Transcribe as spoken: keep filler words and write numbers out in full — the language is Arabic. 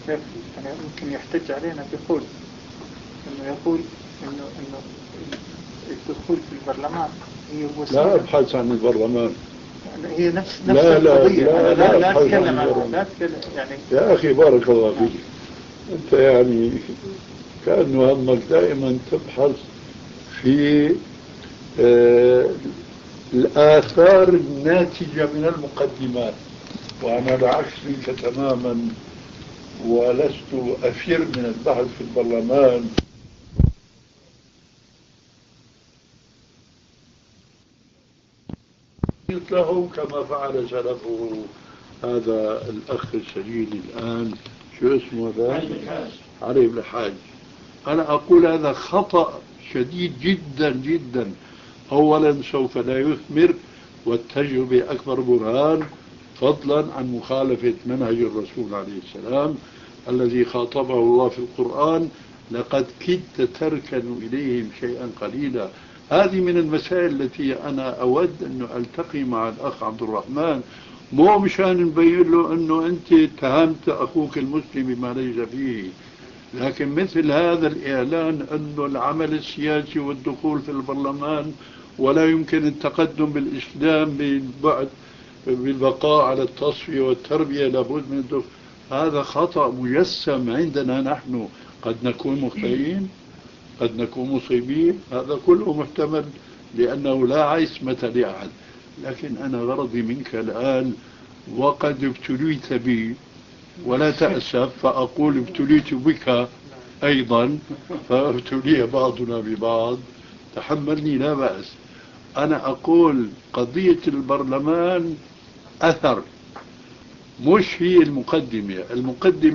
يعني ممكن يحتج علينا بقول إنه يقول إنه إنه الدخول في البرلمان هي وسيلة. لا أبحث عن البرلمان. هي نفس نفس لا لا القضية. لا لا لا لا أبحث أتكلم عن عن لا أتكلم يعني. يا أخي بارك الله فيك. أنت يعني كأنه همك دائما تبحث في آه الآثار الناتجة من المقدمات، وأنا العكس منك تماما، ولست أفر من البحث في البرلمان. قلت له كما فعل سلفه هذا الأخ السجين الآن، شو اسمه هذا؟ علي بن الحاج. أنا أقول هذا خطأ شديد جدا جدا. أولا سوف لا يثمر، والتجربة أكبر برهان، فضلا عن مخالفة منهج الرسول عليه السلام الذي خاطبه الله في القرآن: لقد كدت تركن إليهم شيئا قليلا. هذه من المسائل التي أنا أود أن ألتقي مع الأخ عبد الرحمن، مو مشان نبين له أنه أنت اتهمت أخوك المسلم بما ليس فيه، لكن مثل هذا الإعلان أنه العمل السياسي والدخول في البرلمان ولا يمكن التقدم بالإسلام بالبعد بالبقاء على التصفية والتربية لابد من الدخول، هذا خطأ مجسم عندنا نحن. قد نكون مخطئين، قد نكون مصيبين، هذا كله محتمل، لأنه لا عصمة لأحد. لكن أنا غرضي منك الآن، وقد ابتليت بي ولا تأسف، فأقول ابتليت بك أيضا، فابتلي بعضنا ببعض، تحملني لا بأس. أنا أقول قضية البرلمان أثر، مش هي المقدمة. المقدمة